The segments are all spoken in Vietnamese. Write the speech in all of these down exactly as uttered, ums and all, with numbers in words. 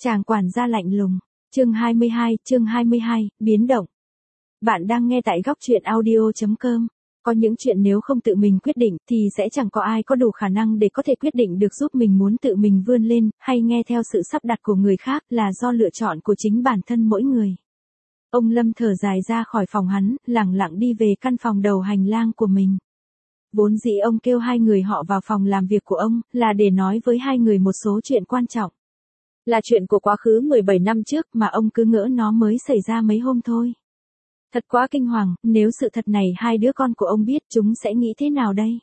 Chàng quản gia lạnh lùng. Chương hai mươi hai, chương hai mươi hai, biến động. Bạn đang nghe tại góc truyện audio chấm com. Có những chuyện nếu không tự mình quyết định thì sẽ chẳng có ai có đủ khả năng để có thể quyết định được giúp mình muốn tự mình vươn lên, hay nghe theo sự sắp đặt của người khác là do lựa chọn của chính bản thân mỗi người. Ông Lâm thở dài ra khỏi phòng hắn, lẳng lặng đi về căn phòng đầu hành lang của mình. Vốn dĩ ông kêu hai người họ vào phòng làm việc của ông, là để nói với hai người một số chuyện quan trọng. Là chuyện của quá khứ mười bảy năm trước mà ông cứ ngỡ nó mới xảy ra mấy hôm thôi. Thật quá kinh hoàng, nếu sự thật này hai đứa con của ông biết chúng sẽ nghĩ thế nào đây?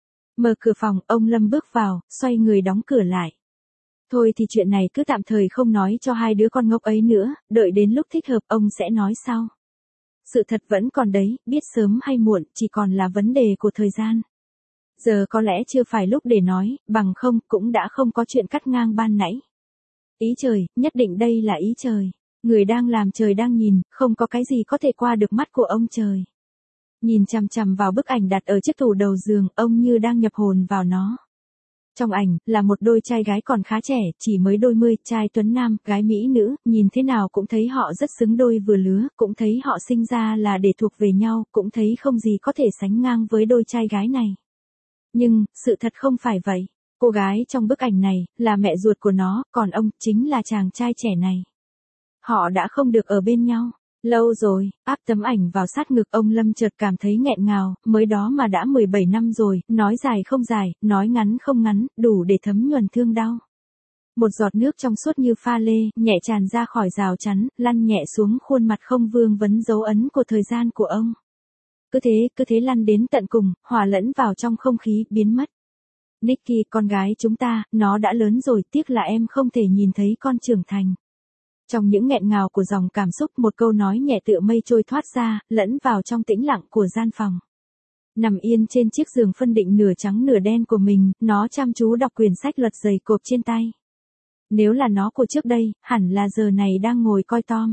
Mở cửa phòng, ông Lâm bước vào, xoay người đóng cửa lại. Thôi thì chuyện này cứ tạm thời không nói cho hai đứa con ngốc ấy nữa, đợi đến lúc thích hợp ông sẽ nói sau. Sự thật vẫn còn đấy, biết sớm hay muộn, chỉ còn là vấn đề của thời gian. Giờ có lẽ chưa phải lúc để nói, bằng không cũng đã không có chuyện cắt ngang ban nãy. Ý trời, nhất định đây là ý trời. Người đang làm trời đang nhìn, không có cái gì có thể qua được mắt của ông trời. Nhìn chằm chằm vào bức ảnh đặt ở chiếc tủ đầu giường, ông như đang nhập hồn vào nó. Trong ảnh, là một đôi trai gái còn khá trẻ, chỉ mới đôi mươi, trai tuấn nam, gái mỹ nữ, nhìn thế nào cũng thấy họ rất xứng đôi vừa lứa, cũng thấy họ sinh ra là để thuộc về nhau, cũng thấy không gì có thể sánh ngang với đôi trai gái này. Nhưng, sự thật không phải vậy. Cô gái trong bức ảnh này, là mẹ ruột của nó, còn ông, chính là chàng trai trẻ này. Họ đã không được ở bên nhau. Lâu rồi, áp tấm ảnh vào sát ngực ông Lâm chợt cảm thấy nghẹn ngào, mới đó mà đã mười bảy năm rồi, nói dài không dài, nói ngắn không ngắn, đủ để thấm nhuần thương đau. Một giọt nước trong suốt như pha lê, nhẹ tràn ra khỏi rào chắn, lăn nhẹ xuống khuôn mặt không vương vấn dấu ấn của thời gian của ông. Cứ thế, cứ thế lăn đến tận cùng, hòa lẫn vào trong không khí, biến mất. Nicky, con gái chúng ta, nó đã lớn rồi, tiếc là em không thể nhìn thấy con trưởng thành. Trong những nghẹn ngào của dòng cảm xúc, một câu nói nhẹ tựa mây trôi thoát ra, lẫn vào trong tĩnh lặng của gian phòng. Nằm yên trên chiếc giường phân định nửa trắng nửa đen của mình, nó chăm chú đọc quyển sách luật dày cộp trên tay. Nếu là nó của trước đây, hẳn là giờ này đang ngồi coi Tom,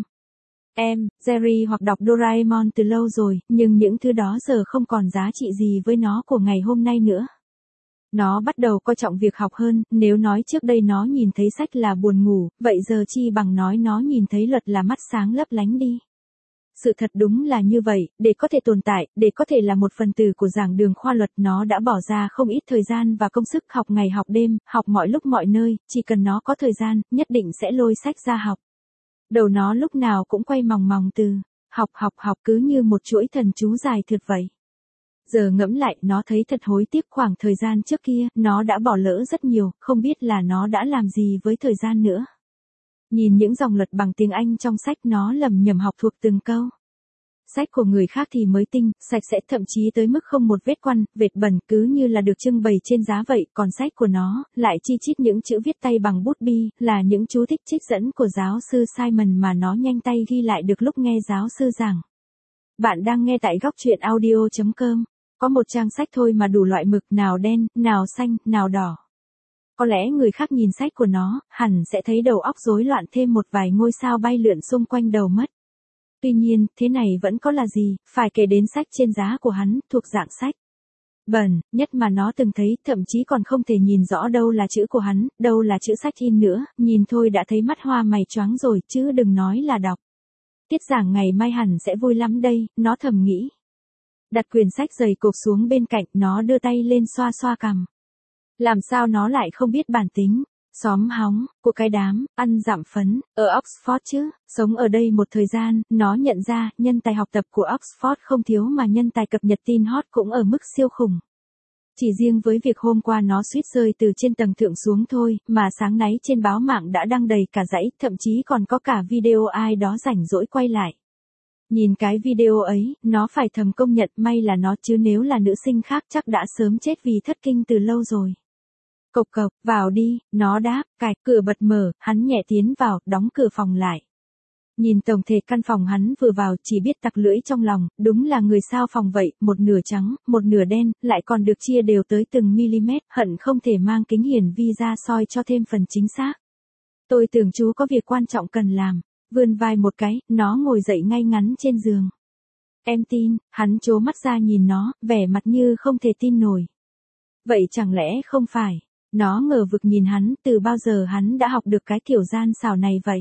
Em, Jerry hoặc đọc Doraemon từ lâu rồi, nhưng những thứ đó giờ không còn giá trị gì với nó của ngày hôm nay nữa. Nó bắt đầu coi trọng việc học hơn, nếu nói trước đây nó nhìn thấy sách là buồn ngủ, vậy giờ chi bằng nói nó nhìn thấy luật là mắt sáng lấp lánh đi. Sự thật đúng là như vậy, để có thể tồn tại, để có thể là một phần tử của giảng đường khoa luật, nó đã bỏ ra không ít thời gian và công sức, học ngày học đêm, học mọi lúc mọi nơi, chỉ cần nó có thời gian, nhất định sẽ lôi sách ra học. Đầu nó lúc nào cũng quay mòng mòng từ học học học cứ như một chuỗi thần chú dài thượt vậy. Giờ ngẫm lại, nó thấy thật hối tiếc khoảng thời gian trước kia, nó đã bỏ lỡ rất nhiều, không biết là nó đã làm gì với thời gian nữa. Nhìn những dòng luật bằng tiếng Anh trong sách, nó lầm nhầm học thuộc từng câu. Sách của người khác thì mới tinh, sạch sẽ, thậm chí tới mức không một vết quăn, vệt bẩn, cứ như là được trưng bày trên giá vậy, còn sách của nó, lại chi chít những chữ viết tay bằng bút bi, là những chú thích trích dẫn của giáo sư Simon mà nó nhanh tay ghi lại được lúc nghe giáo sư giảng. Bạn đang nghe tại góc truyện audio chấm com. Có một trang sách thôi mà đủ loại mực, nào đen, nào xanh, nào đỏ. Có lẽ người khác nhìn sách của nó, hẳn sẽ thấy đầu óc rối loạn, thêm một vài ngôi sao bay lượn xung quanh đầu mất. Tuy nhiên, thế này vẫn có là gì, phải kể đến sách trên giá của hắn, thuộc dạng sách bẩn nhất mà nó từng thấy, thậm chí còn không thể nhìn rõ đâu là chữ của hắn, đâu là chữ sách in nữa, nhìn thôi đã thấy mắt hoa mày choáng rồi, chứ đừng nói là đọc. Tiết giảng ngày mai hẳn sẽ vui lắm đây, nó thầm nghĩ. Đặt quyển sách dày cộp xuống bên cạnh, nó đưa tay lên xoa xoa cằm. Làm sao nó lại không biết bản tính, xóm hóng, của cái đám, ăn dặm phấn, ở Oxford chứ, sống ở đây một thời gian, nó nhận ra, nhân tài học tập của Oxford không thiếu mà nhân tài cập nhật tin hot cũng ở mức siêu khủng. Chỉ riêng với việc hôm qua nó suýt rơi từ trên tầng thượng xuống thôi, mà sáng nay trên báo mạng đã đăng đầy cả dãy, thậm chí còn có cả video ai đó rảnh rỗi quay lại. Nhìn cái video ấy, nó phải thầm công nhận may là nó, chứ nếu là nữ sinh khác chắc đã sớm chết vì thất kinh từ lâu rồi. Cộc cộc, vào đi, nó đáp, cạch, cửa bật mở, hắn nhẹ tiến vào, đóng cửa phòng lại. Nhìn tổng thể căn phòng hắn vừa vào, chỉ biết tặc lưỡi trong lòng, đúng là người sao phòng vậy, một nửa trắng, một nửa đen, lại còn được chia đều tới từng mm, hận không thể mang kính hiển vi ra soi cho thêm phần chính xác. Tôi tưởng chú có việc quan trọng cần làm. Vươn vai một cái, nó ngồi dậy ngay ngắn trên giường. Em tin, hắn trố mắt ra nhìn nó, vẻ mặt như không thể tin nổi. Vậy chẳng lẽ không phải, Nó ngờ vực nhìn hắn, từ bao giờ hắn đã học được cái kiểu gian xảo này vậy?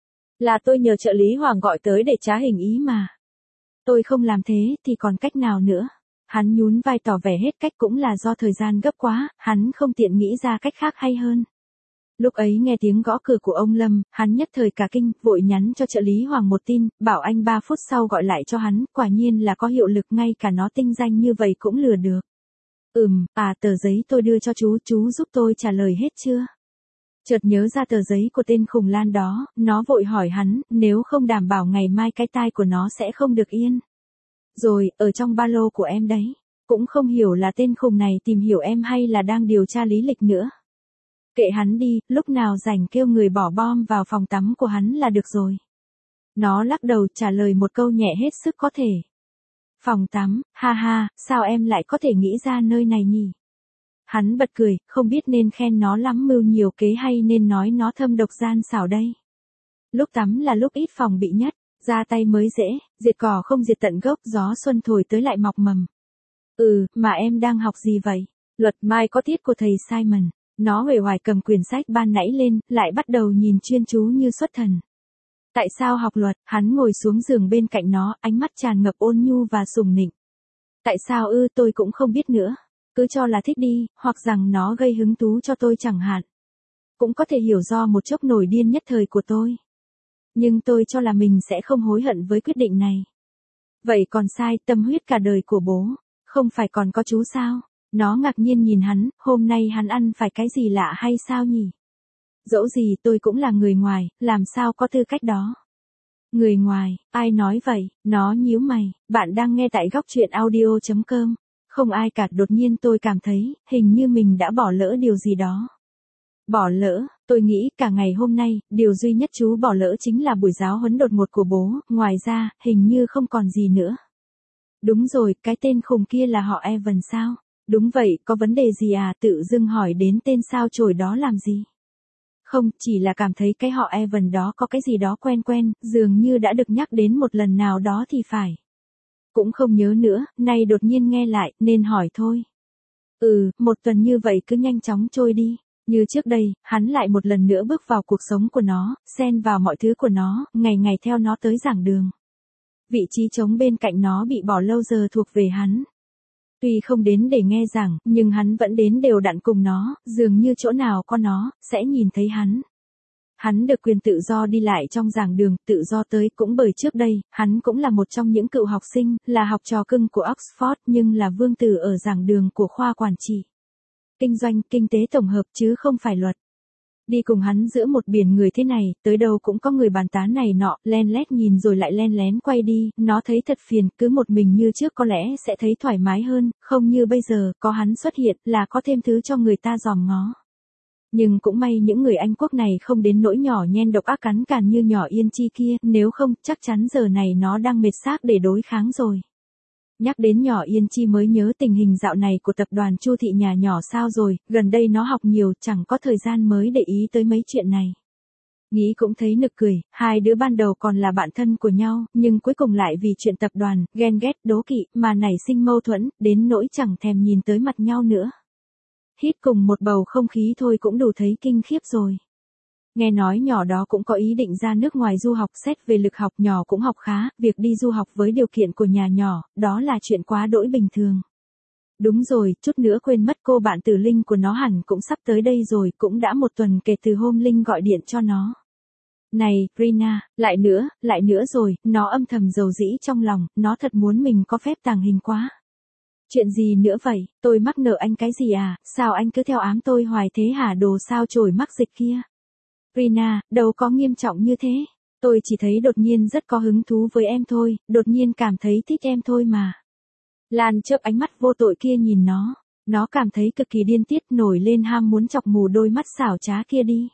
Là tôi nhờ trợ lý Hoàng gọi tới để trá hình ý mà. Tôi không làm thế thì còn cách nào nữa? Hắn nhún vai tỏ vẻ hết cách, cũng là do thời gian gấp quá, hắn không tiện nghĩ ra cách khác hay hơn. Lúc ấy nghe tiếng gõ cửa của ông Lâm, hắn nhất thời cả kinh, vội nhắn cho trợ lý Hoàng một tin, bảo anh ba phút sau gọi lại cho hắn, quả nhiên là có hiệu lực, ngay cả nó tinh danh như vậy cũng lừa được. Ừm, à tờ giấy tôi đưa cho chú, chú giúp tôi trả lời hết chưa? Chợt nhớ ra tờ giấy của tên khùng Lan đó, nó vội hỏi hắn, nếu không đảm bảo ngày mai cái tai của nó sẽ không được yên. Rồi, ở trong ba lô của em đấy. Cũng không hiểu là tên khùng này tìm hiểu em hay là đang điều tra lý lịch nữa. Kệ hắn đi, lúc nào rảnh kêu người bỏ bom vào phòng tắm của hắn là được rồi. Nó lắc đầu trả lời một câu nhẹ hết sức có thể. Phòng tắm, ha ha, sao em lại có thể nghĩ ra nơi này nhỉ? Hắn bật cười, không biết nên khen nó lắm mưu nhiều kế hay nên nói nó thâm độc gian xảo đây. Lúc tắm là lúc ít phòng bị nhất, ra tay mới dễ, diệt cỏ không diệt tận gốc, gió xuân thổi tới lại mọc mầm. Ừ, mà em đang học gì vậy? Luật mai có tiết của thầy Simon. Nó uể oải cầm quyển sách ban nãy lên, lại bắt đầu nhìn chuyên chú như xuất thần. Tại sao học luật? Hắn ngồi xuống giường bên cạnh nó, ánh mắt tràn ngập ôn nhu và sùng nịnh. Tại sao ư, tôi cũng không biết nữa. Cứ cho là thích đi, hoặc rằng nó gây hứng thú cho tôi chẳng hạn. Cũng có thể hiểu do một chốc nổi điên nhất thời của tôi. Nhưng tôi cho là mình sẽ không hối hận với quyết định này. Vậy còn sai, tâm huyết cả đời của bố, không phải còn có chú sao? Nó ngạc nhiên nhìn hắn, hôm nay hắn ăn phải cái gì lạ hay sao nhỉ? Dẫu gì tôi cũng là người ngoài, làm sao có tư cách đó? Người ngoài, ai nói vậy? Nó nhíu mày, bạn đang nghe tại góc truyện audio chấm com. Không ai cả, đột nhiên tôi cảm thấy, hình như mình đã bỏ lỡ điều gì đó. Bỏ lỡ, tôi nghĩ cả ngày hôm nay, điều duy nhất chú bỏ lỡ chính là buổi giáo huấn đột ngột của bố, ngoài ra, hình như không còn gì nữa. Đúng rồi, cái tên khùng kia là họ Evan sao? Đúng vậy, có vấn đề gì à, tự dưng hỏi đến tên sao chổi đó làm gì? Không, chỉ là cảm thấy cái họ Evan đó có cái gì đó quen quen, dường như đã được nhắc đến một lần nào đó thì phải. Cũng không nhớ nữa, nay đột nhiên nghe lại, nên hỏi thôi. Ừ, một tuần như vậy cứ nhanh chóng trôi đi. Như trước đây, hắn lại một lần nữa bước vào cuộc sống của nó, xen vào mọi thứ của nó, ngày ngày theo nó tới giảng đường. Vị trí trống bên cạnh nó bị bỏ lâu giờ thuộc về hắn. Tuy không đến để nghe giảng, nhưng hắn vẫn đến đều đặn cùng nó, dường như chỗ nào có nó, sẽ nhìn thấy hắn. Hắn được quyền tự do đi lại trong giảng đường, tự do tới cũng bởi trước đây, hắn cũng là một trong những cựu học sinh, là học trò cưng của Oxford nhưng là vương tử ở giảng đường của khoa quản trị. Kinh doanh, kinh tế tổng hợp chứ không phải luật. Đi cùng hắn giữa một biển người thế này, tới đâu cũng có người bàn tán này nọ, len lét nhìn rồi lại len lén quay đi, nó thấy thật phiền, cứ một mình như trước có lẽ sẽ thấy thoải mái hơn, không như bây giờ, có hắn xuất hiện là có thêm thứ cho người ta dòm ngó. Nhưng cũng may những người Anh quốc này không đến nỗi nhỏ nhen độc ác cắn càn như nhỏ Yên Chi kia, nếu không, chắc chắn giờ này nó đang mệt xác để đối kháng rồi. Nhắc đến nhỏ Yên Chi mới nhớ tình hình dạo này của tập đoàn Chu Thị nhà nhỏ sao rồi, gần đây nó học nhiều, chẳng có thời gian mới để ý tới mấy chuyện này. Nghĩ cũng thấy nực cười, hai đứa ban đầu còn là bạn thân của nhau, nhưng cuối cùng lại vì chuyện tập đoàn, ghen ghét, đố kỵ, mà nảy sinh mâu thuẫn, đến nỗi chẳng thèm nhìn tới mặt nhau nữa. Hít cùng một bầu không khí thôi cũng đủ thấy kinh khiếp rồi. Nghe nói nhỏ đó cũng có ý định ra nước ngoài du học, xét về lực học nhỏ cũng học khá, việc đi du học với điều kiện của nhà nhỏ, đó là chuyện quá đỗi bình thường. Đúng rồi, chút nữa quên mất cô bạn Tử Linh của nó hẳn cũng sắp tới đây rồi, cũng đã một tuần kể từ hôm Linh gọi điện cho nó. Này, Rina, lại nữa, lại nữa rồi, nó âm thầm dầu dĩ trong lòng, nó thật muốn mình có phép tàng hình quá. Chuyện gì nữa vậy, tôi mắc nợ anh cái gì à, sao anh cứ theo ám tôi hoài thế hả, đồ sao chổi mắc dịch kia. Rina, đâu có nghiêm trọng như thế. Tôi chỉ thấy đột nhiên rất có hứng thú với em thôi, đột nhiên cảm thấy thích em thôi mà. Lan chớp ánh mắt vô tội kia nhìn nó. Nó cảm thấy cực kỳ điên tiết, nổi lên ham muốn chọc mù đôi mắt xảo trá kia đi.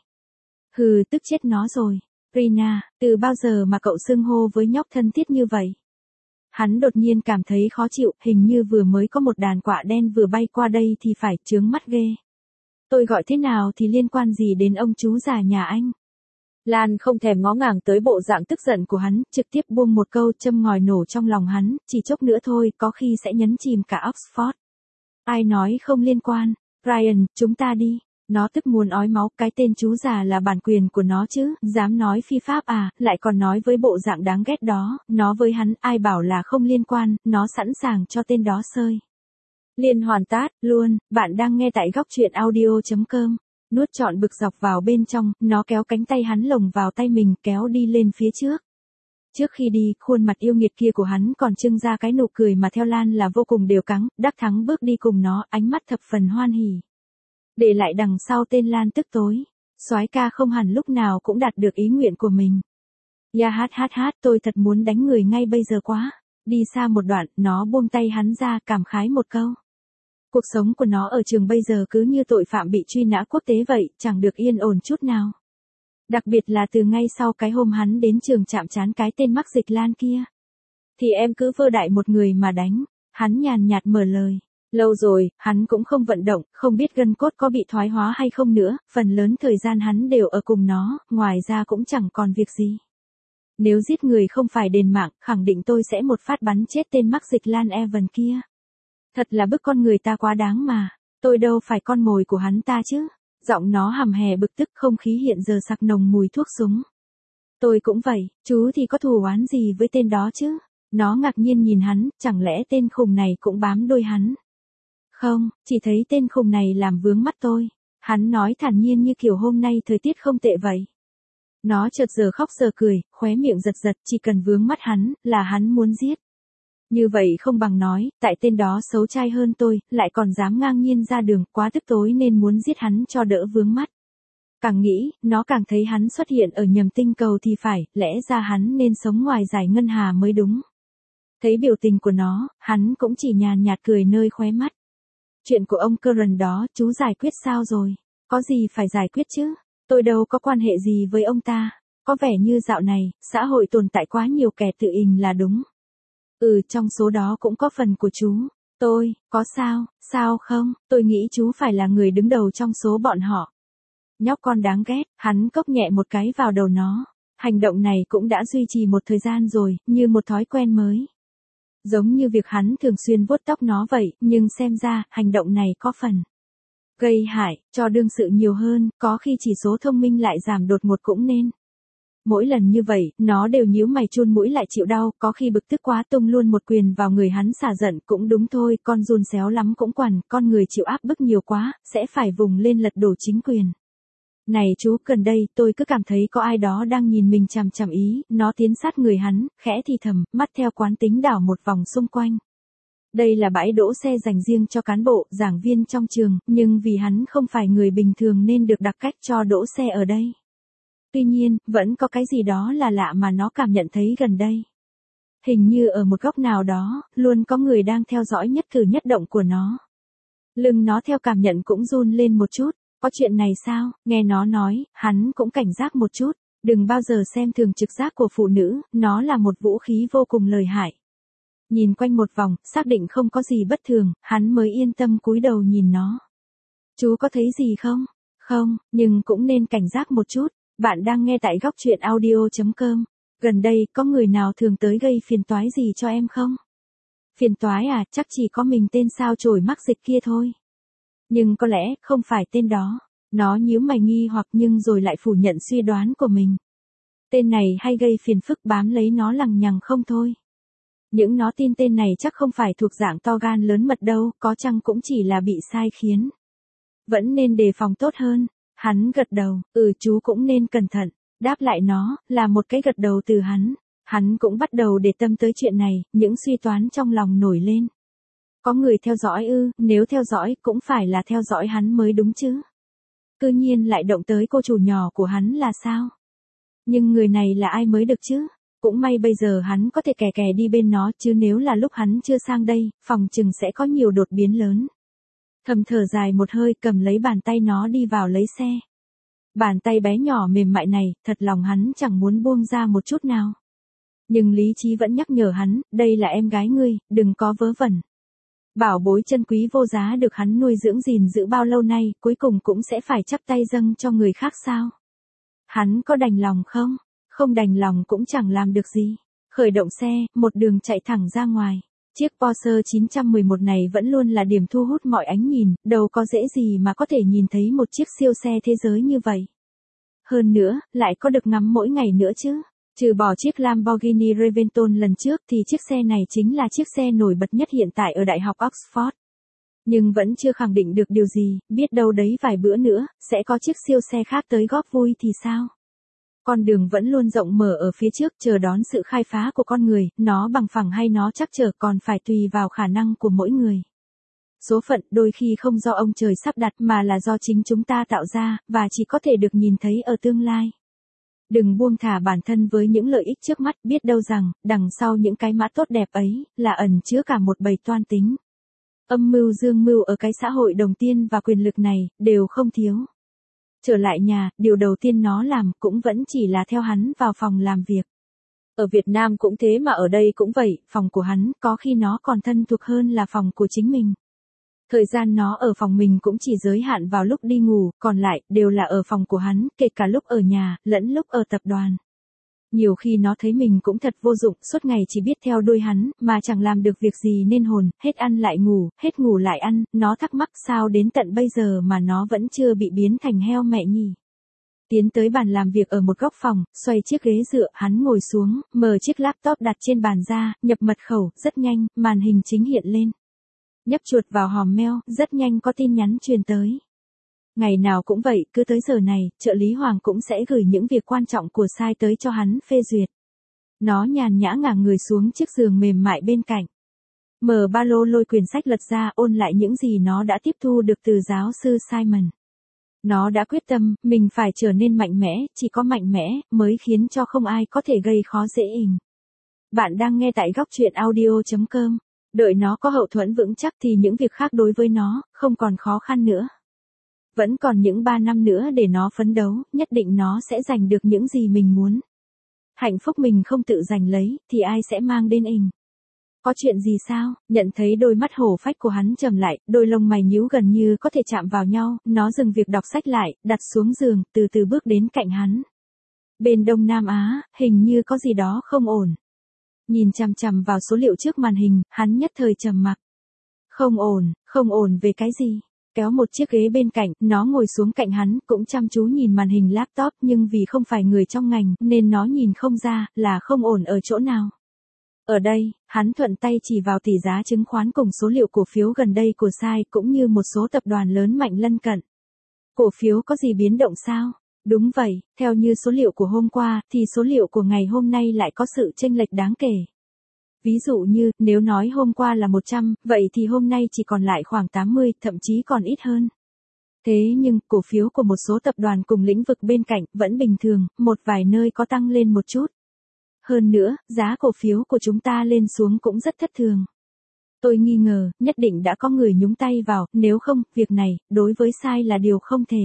Hừ, tức chết nó rồi. Rina, từ bao giờ mà cậu xưng hô với nhóc thân thiết như vậy? Hắn đột nhiên cảm thấy khó chịu, hình như vừa mới có một đàn quạ đen vừa bay qua đây thì phải, chướng mắt ghê. Tôi gọi thế nào thì liên quan gì đến ông chú già nhà anh? Lan không thèm ngó ngàng tới bộ dạng tức giận của hắn, trực tiếp buông một câu châm ngòi nổ trong lòng hắn, chỉ chốc nữa thôi, có khi sẽ nhấn chìm cả Oxford. Ai nói không liên quan? Ryan, chúng ta đi. Nó tức muốn ói máu, cái tên chú già là bản quyền của nó chứ, dám nói phi pháp à, lại còn nói với bộ dạng đáng ghét đó, nó với hắn, ai bảo là không liên quan, nó sẵn sàng cho tên đó sơi. Liên hoàn tát, luôn, bạn đang nghe tại góc truyện audio.com. Nuốt trọn bực dọc vào bên trong, nó kéo cánh tay hắn lồng vào tay mình, kéo đi lên phía trước. Trước khi đi, khuôn mặt yêu nghiệt kia của hắn còn trưng ra cái nụ cười mà theo Lan là vô cùng đều cắng, đắc thắng bước đi cùng nó, ánh mắt thập phần hoan hỉ. Để lại đằng sau tên Lan tức tối. Soái ca không hẳn lúc nào cũng đạt được ý nguyện của mình. Ya hát hát hát, tôi thật muốn đánh người ngay bây giờ quá. Đi xa một đoạn, nó buông tay hắn ra, cảm khái một câu. Cuộc sống của nó ở trường bây giờ cứ như tội phạm bị truy nã quốc tế vậy, chẳng được yên ổn chút nào. Đặc biệt là từ ngay sau cái hôm hắn đến trường chạm trán cái tên mắc dịch Lan kia. Thì em cứ vơ đại một người mà đánh. Hắn nhàn nhạt mở lời. Lâu rồi, hắn cũng không vận động, không biết gân cốt có bị thoái hóa hay không nữa, phần lớn thời gian hắn đều ở cùng nó, ngoài ra cũng chẳng còn việc gì. Nếu giết người không phải đền mạng, khẳng định tôi sẽ một phát bắn chết tên mắc dịch Lan Evan kia. Thật là bức con người ta quá đáng mà, tôi đâu phải con mồi của hắn ta chứ. Giọng nó hầm hè bực tức, không khí hiện giờ sặc nồng mùi thuốc súng. Tôi cũng vậy, chú thì có thù oán gì với tên đó chứ? Nó ngạc nhiên nhìn hắn, chẳng lẽ tên khùng này cũng bám đuôi hắn? Không, chỉ thấy tên khùng này làm vướng mắt tôi. Hắn nói thản nhiên như kiểu hôm nay thời tiết không tệ vậy. Nó chợt giờ khóc giờ cười, khóe miệng giật giật, chỉ cần vướng mắt hắn, là hắn muốn giết. Như vậy không bằng nói, tại tên đó xấu trai hơn tôi, lại còn dám ngang nhiên ra đường, quá tức tối nên muốn giết hắn cho đỡ vướng mắt. Càng nghĩ, nó càng thấy hắn xuất hiện ở nhầm tinh cầu thì phải, lẽ ra hắn nên sống ngoài giải ngân hà mới đúng. Thấy biểu tình của nó, hắn cũng chỉ nhàn nhạt cười nơi khóe mắt. Chuyện của ông Curran đó, chú giải quyết sao rồi? Có gì phải giải quyết chứ? Tôi đâu có quan hệ gì với ông ta. Có vẻ như dạo này, xã hội tồn tại quá nhiều kẻ tự ình là đúng. Ừ, trong số đó cũng có phần của chú. Tôi, có sao, sao không? Tôi nghĩ chú phải là người đứng đầu trong số bọn họ. Nhóc con đáng ghét, hắn cốc nhẹ một cái vào đầu nó. Hành động này cũng đã duy trì một thời gian rồi, như một thói quen mới. Giống như việc hắn thường xuyên vuốt tóc nó vậy, nhưng xem ra, hành động này có phần gây hại, cho đương sự nhiều hơn, có khi chỉ số thông minh lại giảm đột ngột cũng nên. Mỗi lần như vậy, nó đều nhíu mày chun mũi lại chịu đau, có khi bực tức quá tung luôn một quyền vào người hắn xả giận, cũng đúng thôi, con giun xéo lắm cũng quằn, con người chịu áp bức nhiều quá, sẽ phải vùng lên lật đổ chính quyền. Này chú, gần đây, tôi cứ cảm thấy có ai đó đang nhìn mình chằm chằm ý, nó tiến sát người hắn, khẽ thì thầm, mắt theo quán tính đảo một vòng xung quanh. Đây là bãi đỗ xe dành riêng cho cán bộ, giảng viên trong trường, nhưng vì hắn không phải người bình thường nên được đặc cách cho đỗ xe ở đây. Tuy nhiên, vẫn có cái gì đó là lạ mà nó cảm nhận thấy gần đây. Hình như ở một góc nào đó, luôn có người đang theo dõi nhất cử nhất động của nó. Lưng nó theo cảm nhận cũng run lên một chút. Có chuyện này sao? Nghe nó nói, hắn cũng cảnh giác một chút. Đừng bao giờ xem thường trực giác của phụ nữ, nó là một vũ khí vô cùng lợi hại. Nhìn quanh một vòng, xác định không có gì bất thường, hắn mới yên tâm cúi đầu nhìn nó. Chú có thấy gì không? Không, nhưng cũng nên cảnh giác một chút. Bạn đang nghe tại góc truyện audio.com. Gần đây, có người nào thường tới gây phiền toái gì cho em không? Phiền toái à, chắc chỉ có mình tên sao chổi mắc dịch kia thôi. Nhưng có lẽ, không phải tên đó. Nó nhíu mày nghi hoặc nhưng rồi lại phủ nhận suy đoán của mình. Tên này hay gây phiền phức bám lấy nó lằng nhằng không thôi. Những nó tin tên này chắc không phải thuộc dạng to gan lớn mật đâu, có chăng cũng chỉ là bị sai khiến. Vẫn nên đề phòng tốt hơn. Hắn gật đầu, ừ chú cũng nên cẩn thận. Đáp lại nó, là một cái gật đầu từ hắn. Hắn cũng bắt đầu để tâm tới chuyện này, những suy toán trong lòng nổi lên. Có người theo dõi ư, nếu theo dõi, cũng phải là theo dõi hắn mới đúng chứ. Cư nhiên lại động tới cô chủ nhỏ của hắn là sao? Nhưng người này là ai mới được chứ? Cũng may bây giờ hắn có thể kè kè đi bên nó, chứ nếu là lúc hắn chưa sang đây, phòng chừng sẽ có nhiều đột biến lớn. Thầm thở dài một hơi, cầm lấy bàn tay nó đi vào lấy xe. Bàn tay bé nhỏ mềm mại này, thật lòng hắn chẳng muốn buông ra một chút nào. Nhưng lý trí vẫn nhắc nhở hắn, đây là em gái ngươi, đừng có vớ vẩn. Bảo bối chân quý vô giá được hắn nuôi dưỡng gìn giữ bao lâu nay, cuối cùng cũng sẽ phải chắp tay dâng cho người khác sao? Hắn có đành lòng không? Không đành lòng cũng chẳng làm được gì. Khởi động xe, một đường chạy thẳng ra ngoài. Chiếc Porsche chín một một này vẫn luôn là điểm thu hút mọi ánh nhìn, đâu có dễ gì mà có thể nhìn thấy một chiếc siêu xe thế giới như vậy. Hơn nữa, lại có được ngắm mỗi ngày nữa chứ. Trừ bỏ chiếc Lamborghini Reventon lần trước thì chiếc xe này chính là chiếc xe nổi bật nhất hiện tại ở Đại học Oxford. Nhưng vẫn chưa khẳng định được điều gì, biết đâu đấy vài bữa nữa, sẽ có chiếc siêu xe khác tới góp vui thì sao? Con đường vẫn luôn rộng mở ở phía trước chờ đón sự khai phá của con người, nó bằng phẳng hay nó trắc trở còn phải tùy vào khả năng của mỗi người. Số phận đôi khi không do ông trời sắp đặt mà là do chính chúng ta tạo ra, và chỉ có thể được nhìn thấy ở tương lai. Đừng buông thả bản thân với những lợi ích trước mắt, biết đâu rằng, đằng sau những cái mã tốt đẹp ấy, là ẩn chứa cả một bầy toan tính. Âm mưu dương mưu ở cái xã hội đồng tiền và quyền lực này, đều không thiếu. Trở lại nhà, điều đầu tiên nó làm cũng vẫn chỉ là theo hắn vào phòng làm việc. Ở Việt Nam cũng thế mà ở đây cũng vậy, phòng của hắn có khi nó còn thân thuộc hơn là phòng của chính mình. Thời gian nó ở phòng mình cũng chỉ giới hạn vào lúc đi ngủ, còn lại đều là ở phòng của hắn, kể cả lúc ở nhà, lẫn lúc ở tập đoàn. Nhiều khi nó thấy mình cũng thật vô dụng, suốt ngày chỉ biết theo đuôi hắn, mà chẳng làm được việc gì nên hồn, hết ăn lại ngủ, hết ngủ lại ăn, nó thắc mắc sao đến tận bây giờ mà nó vẫn chưa bị biến thành heo mẹ nhỉ. Tiến tới bàn làm việc ở một góc phòng, xoay chiếc ghế dựa, hắn ngồi xuống, mở chiếc laptop đặt trên bàn ra, nhập mật khẩu, rất nhanh, màn hình chính hiện lên. Nhấp chuột vào hòm mail, rất nhanh có tin nhắn truyền tới. Ngày nào cũng vậy, cứ tới giờ này, trợ lý Hoàng cũng sẽ gửi những việc quan trọng của sai tới cho hắn phê duyệt. Nó nhàn nhã ngả người xuống chiếc giường mềm mại bên cạnh. Mở ba lô lôi quyển sách lật ra ôn lại những gì nó đã tiếp thu được từ giáo sư Simon. Nó đã quyết tâm, mình phải trở nên mạnh mẽ, chỉ có mạnh mẽ, mới khiến cho không ai có thể gây khó dễ hình. Bạn đang nghe tại góc truyện audio chấm com. Đợi nó có hậu thuẫn vững chắc thì những việc khác đối với nó, không còn khó khăn nữa. Vẫn còn những ba năm nữa để nó phấn đấu, nhất định nó sẽ giành được những gì mình muốn. Hạnh phúc mình không tự giành lấy, thì ai sẽ mang đến hình. Có chuyện gì sao? Nhận thấy đôi mắt hổ phách của hắn trầm lại, đôi lông mày nhíu gần như có thể chạm vào nhau, nó dừng việc đọc sách lại, đặt xuống giường, từ từ bước đến cạnh hắn. Bên Đông Nam Á, hình như có gì đó không ổn. Nhìn chằm chằm vào số liệu trước màn hình, hắn nhất thời trầm mặc. Không ổn, không ổn về cái gì? Kéo một chiếc ghế bên cạnh, nó ngồi xuống cạnh hắn, cũng chăm chú nhìn màn hình laptop, nhưng vì không phải người trong ngành, nên nó nhìn không ra, là không ổn ở chỗ nào. Ở đây, hắn thuận tay chỉ vào tỷ giá chứng khoán cùng số liệu cổ phiếu gần đây của Sai, cũng như một số tập đoàn lớn mạnh lân cận. Cổ phiếu có gì biến động sao? Đúng vậy, theo như số liệu của hôm qua, thì số liệu của ngày hôm nay lại có sự chênh lệch đáng kể. Ví dụ như, nếu nói hôm qua là một trăm, vậy thì hôm nay chỉ còn lại khoảng tám mươi, thậm chí còn ít hơn. Thế nhưng, cổ phiếu của một số tập đoàn cùng lĩnh vực bên cạnh, vẫn bình thường, một vài nơi có tăng lên một chút. Hơn nữa, giá cổ phiếu của chúng ta lên xuống cũng rất thất thường. Tôi nghi ngờ, nhất định đã có người nhúng tay vào, nếu không, việc này, đối với Sai là điều không thể.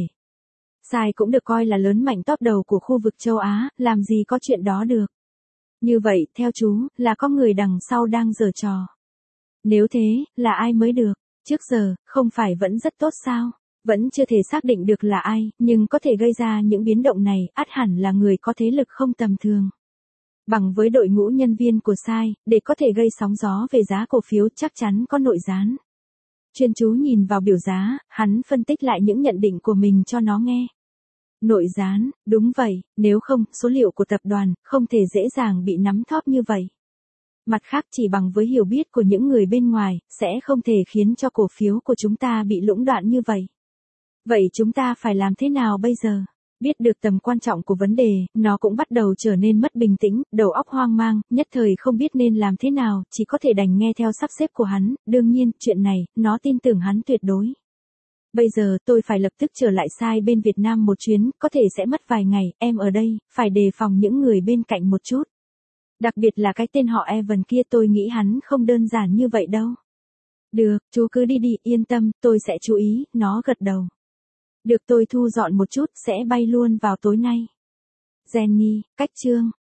Sai cũng được coi là lớn mạnh top đầu của khu vực châu Á, làm gì có chuyện đó được. Như vậy, theo chú, là có người đằng sau đang giở trò. Nếu thế, là ai mới được? Trước giờ, không phải vẫn rất tốt sao? Vẫn chưa thể xác định được là ai, nhưng có thể gây ra những biến động này, ắt hẳn là người có thế lực không tầm thường. Bằng với đội ngũ nhân viên của Sai, để có thể gây sóng gió về giá cổ phiếu chắc chắn có nội gián. Chuyên chú nhìn vào biểu giá, hắn phân tích lại những nhận định của mình cho nó nghe. Nội gián, đúng vậy, nếu không, số liệu của tập đoàn, không thể dễ dàng bị nắm thóp như vậy. Mặt khác chỉ bằng với hiểu biết của những người bên ngoài, sẽ không thể khiến cho cổ phiếu của chúng ta bị lũng đoạn như vậy. Vậy chúng ta phải làm thế nào bây giờ? Biết được tầm quan trọng của vấn đề, nó cũng bắt đầu trở nên mất bình tĩnh, đầu óc hoang mang, nhất thời không biết nên làm thế nào, chỉ có thể đành nghe theo sắp xếp của hắn, đương nhiên, chuyện này, nó tin tưởng hắn tuyệt đối. Bây giờ tôi phải lập tức trở lại Sai bên Việt Nam một chuyến, có thể sẽ mất vài ngày, em ở đây, phải đề phòng những người bên cạnh một chút. Đặc biệt là cái tên họ Evan kia tôi nghĩ hắn không đơn giản như vậy đâu. Được, chú cứ đi đi, yên tâm, tôi sẽ chú ý, nó gật đầu. Được tôi thu dọn một chút, sẽ bay luôn vào tối nay. Jenny, cách chương.